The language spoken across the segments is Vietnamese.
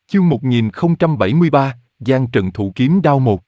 Chương 1073, Giang Trần thụ kiếm đao một.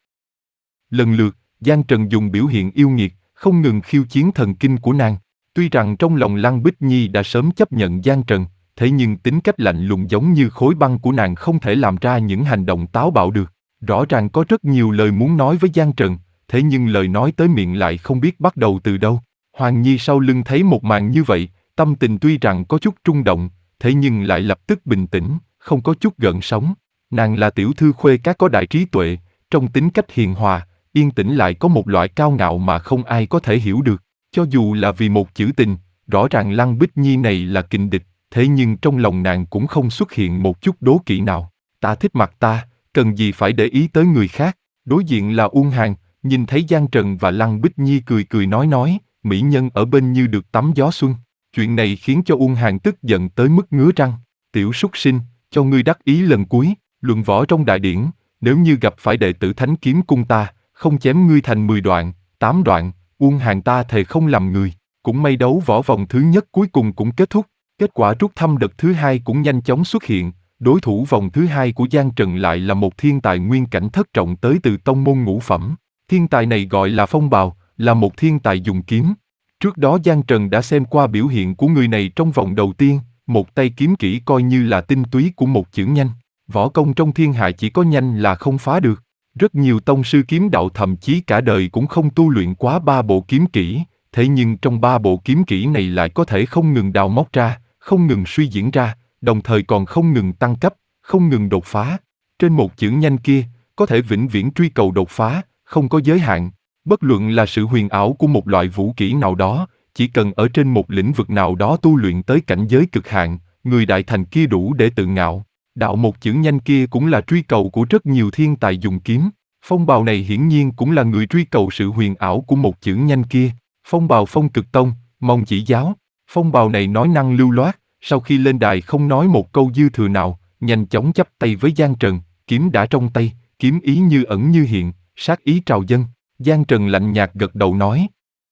Lần lượt, Giang Trần dùng biểu hiện yêu nghiệt, không ngừng khiêu chiến thần kinh của nàng. Tuy rằng trong lòng Lăng Bích Nhi đã sớm chấp nhận Giang Trần, thế nhưng tính cách lạnh lùng giống như khối băng của nàng không thể làm ra những hành động táo bạo được. Rõ ràng có rất nhiều lời muốn nói với Giang Trần, thế nhưng lời nói tới miệng lại không biết bắt đầu từ đâu. Hoàng Nhi sau lưng thấy một màn như vậy, tâm tình tuy rằng có chút rung động, thế nhưng lại lập tức bình tĩnh, không có chút gợn sóng. Nàng là tiểu thư khuê các có đại trí tuệ, trong tính cách hiền hòa, yên tĩnh lại có một loại cao ngạo mà không ai có thể hiểu được. Cho dù là vì một chữ tình, rõ ràng Lăng Bích Nhi này là kình địch, thế nhưng trong lòng nàng cũng không xuất hiện một chút đố kỵ nào. Ta thích mặt ta, cần gì phải để ý tới người khác. Đối diện là Uông Hàn, nhìn thấy Giang Trần và Lăng Bích Nhi cười cười nói, mỹ nhân ở bên như được tắm gió xuân. Chuyện này khiến cho Uông Hàn tức giận tới mức ngứa răng. Tiểu súc sinh, cho ngươi đắc ý lần cuối, luận võ trong đại điển, nếu như gặp phải đệ tử Thánh Kiếm Cung ta, không chém ngươi thành 10 đoạn, 8 đoạn, Uông Hàn ta thề không làm người. Cũng may đấu võ vòng thứ nhất cuối cùng cũng kết thúc, kết quả rút thăm đợt thứ hai cũng nhanh chóng xuất hiện. Đối thủ vòng thứ hai của Giang Trần lại là một thiên tài nguyên cảnh thất trọng tới từ tông môn ngũ phẩm. Thiên tài này gọi là Phong Bào, là một thiên tài dùng kiếm. Trước đó Giang Trần đã xem qua biểu hiện của người này trong vòng đầu tiên, một tay kiếm kỹ coi như là tinh túy của một chữ nhanh. Võ công trong thiên hạ chỉ có nhanh là không phá được. Rất nhiều tông sư kiếm đạo thậm chí cả đời cũng không tu luyện quá 3 bộ kiếm kỹ, thế nhưng trong 3 bộ kiếm kỹ này lại có thể không ngừng đào móc ra, không ngừng suy diễn ra, đồng thời còn không ngừng tăng cấp, không ngừng đột phá. Trên một chữ nhanh kia, có thể vĩnh viễn truy cầu đột phá, không có giới hạn. Bất luận là sự huyền ảo của một loại vũ kỹ nào đó, chỉ cần ở trên một lĩnh vực nào đó tu luyện tới cảnh giới cực hạn, người đại thành kia đủ để tự ngạo. Đạo một chữ nhanh kia cũng là truy cầu của rất nhiều thiên tài dùng kiếm. Phong Bào này hiển nhiên cũng là người truy cầu sự huyền ảo của một chữ nhanh kia. Phong Bào Phong Cực Tông, mong chỉ giáo. Phong Bào này nói năng lưu loát, sau khi lên đài không nói một câu dư thừa nào, nhanh chóng chắp tay với Giang Trần, kiếm đã trong tay, kiếm ý như ẩn như hiện, sát ý trào dâng. Giang Trần lạnh nhạt gật đầu nói: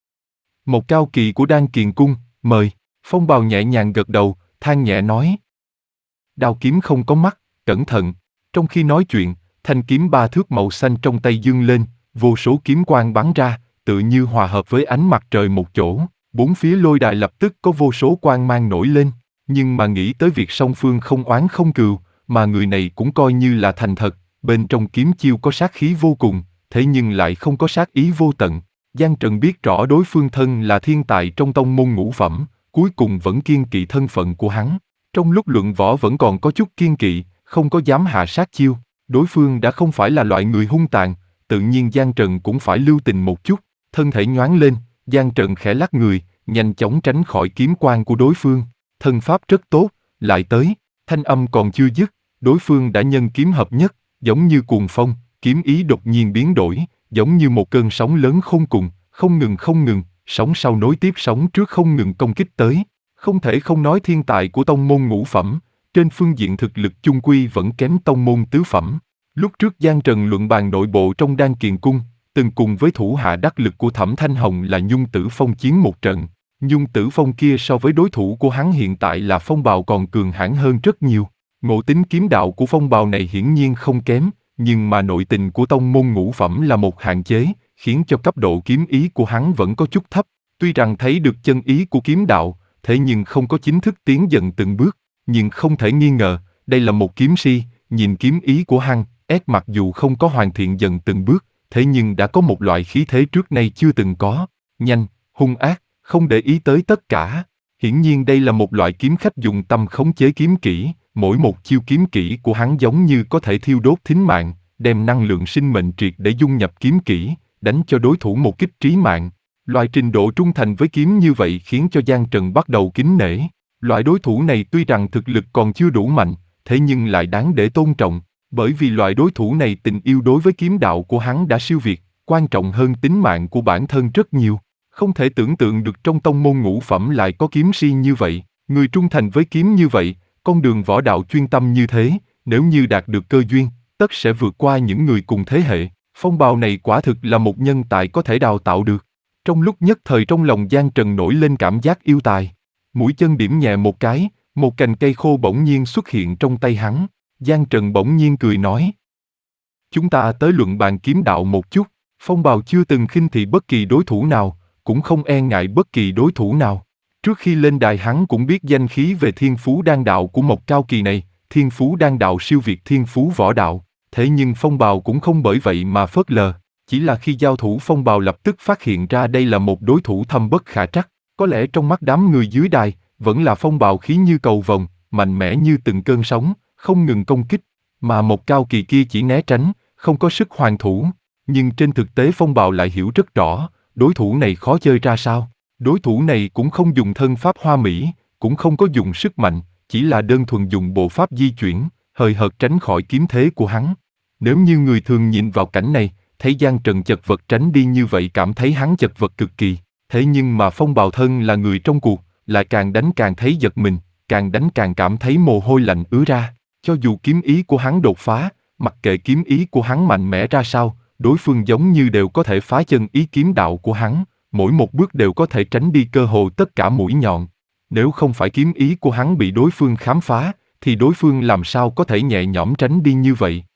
một cao kỳ của Đan Kiền Cung, mời. Phong Bào nhẹ nhàng gật đầu, than nhẹ nói: đao kiếm không có mắt, cẩn thận. Trong khi nói chuyện, thanh kiếm 3 thước màu xanh trong tay dương lên, vô số kiếm quang bắn ra, tự như hòa hợp với ánh mặt trời một chỗ. Bốn phía lôi đài lập tức có vô số quang mang nổi lên. Nhưng mà nghĩ tới việc song phương không oán không cừu, mà người này cũng coi như là thành thật, bên trong kiếm chiêu có sát khí vô cùng, thế nhưng lại không có sát ý vô tận. Giang Trần biết rõ đối phương thân là thiên tài trong tông môn ngũ phẩm, cuối cùng vẫn kiêng kỵ thân phận của hắn. Trong lúc luận võ vẫn còn có chút kiêng kỵ, không có dám hạ sát chiêu. Đối phương đã không phải là loại người hung tàn, tự nhiên Giang Trần cũng phải lưu tình một chút. Thân thể nhoáng lên, Giang Trần khẽ lắc người, nhanh chóng tránh khỏi kiếm quang của đối phương. Thân pháp rất tốt, lại tới, thanh âm còn chưa dứt, đối phương đã nhân kiếm hợp nhất, giống như cuồng phong, kiếm ý đột nhiên biến đổi, giống như một cơn sóng lớn khôn cùng, không ngừng, sóng sau nối tiếp sóng trước không ngừng công kích tới. Không thể không nói thiên tài của tông môn ngũ phẩm, trên phương diện thực lực chung quy vẫn kém tông môn tứ phẩm. Lúc trước Giang Trần luận bàn nội bộ trong Đan Kiền Cung, từng cùng với thủ hạ đắc lực của Thẩm Thanh Hồng là Nhung Tử Phong chiến một trận. Nhung Tử Phong kia so với đối thủ của hắn hiện tại là Phong Bào còn cường hãn hơn rất nhiều. Ngộ tính kiếm đạo của Phong Bào này hiển nhiên không kém, nhưng mà nội tình của tông môn ngũ phẩm là một hạn chế, khiến cho cấp độ kiếm ý của hắn vẫn có chút thấp. Tuy rằng thấy được chân ý của kiếm đạo, thế nhưng không có chính thức tiến dần từng bước. Nhưng không thể nghi ngờ, đây là một kiếm si, nhìn kiếm ý của hắn, mặc dù không có hoàn thiện dần từng bước, thế nhưng đã có một loại khí thế trước nay chưa từng có. Nhanh, hung ác, không để ý tới tất cả. Hiển nhiên đây là một loại kiếm khách dùng tâm khống chế kiếm kỹ, mỗi một chiêu kiếm kỹ của hắn giống như có thể thiêu đốt thính mạng, đem năng lượng sinh mệnh triệt để dung nhập kiếm kỹ, đánh cho đối thủ một kích trí mạng. Loại trình độ trung thành với kiếm như vậy khiến cho Giang Trần bắt đầu kính nể. Loại đối thủ này tuy rằng thực lực còn chưa đủ mạnh, thế nhưng lại đáng để tôn trọng, bởi vì loại đối thủ này tình yêu đối với kiếm đạo của hắn đã siêu việt, quan trọng hơn tính mạng của bản thân rất nhiều. Không thể tưởng tượng được trong tông môn ngũ phẩm lại có kiếm si như vậy, người trung thành với kiếm như vậy, con đường võ đạo chuyên tâm như thế, nếu như đạt được cơ duyên, tất sẽ vượt qua những người cùng thế hệ. Phong Bào này quả thực là một nhân tài có thể đào tạo được. Trong lúc nhất thời trong lòng Giang Trần nổi lên cảm giác yêu tài. Mũi chân điểm nhẹ một cái, một cành cây khô bỗng nhiên xuất hiện trong tay hắn. Giang Trần bỗng nhiên cười nói. Chúng ta tới luận bàn kiếm đạo một chút. Phong Bào chưa từng khinh thị bất kỳ đối thủ nào, cũng không e ngại bất kỳ đối thủ nào. Trước khi lên đài hắn cũng biết danh khí về thiên phú đan đạo của Mộc Cao Kỳ này, thiên phú đan đạo siêu việt thiên phú võ đạo. Thế nhưng Phong Bào cũng không bởi vậy mà phớt lờ, chỉ là khi giao thủ Phong Bào lập tức phát hiện ra đây là một đối thủ thâm bất khả trắc. Có lẽ trong mắt đám người dưới đài, vẫn là Phong Bào khí như cầu vồng, mạnh mẽ như từng cơn sóng, không ngừng công kích, mà Mộc Cao Kỳ kia chỉ né tránh, không có sức hoàn thủ. Nhưng trên thực tế Phong Bào lại hiểu rất rõ, đối thủ này khó chơi ra sao. Đối thủ này cũng không dùng thân pháp hoa mỹ, cũng không có dùng sức mạnh, chỉ là đơn thuần dùng bộ pháp di chuyển, hời hợt tránh khỏi kiếm thế của hắn. Nếu như người thường nhìn vào cảnh này, thấy Giang Trần chật vật tránh đi như vậy cảm thấy hắn chật vật cực kỳ. Thế nhưng mà Phong Bào thân là người trong cuộc, lại càng đánh càng thấy giật mình, càng đánh càng cảm thấy mồ hôi lạnh ứa ra. Cho dù kiếm ý của hắn đột phá, mặc kệ kiếm ý của hắn mạnh mẽ ra sao, đối phương giống như đều có thể phá chân ý kiếm đạo của hắn, mỗi một bước đều có thể tránh đi cơ hồ tất cả mũi nhọn. Nếu không phải kiếm ý của hắn bị đối phương khám phá, thì đối phương làm sao có thể nhẹ nhõm tránh đi như vậy.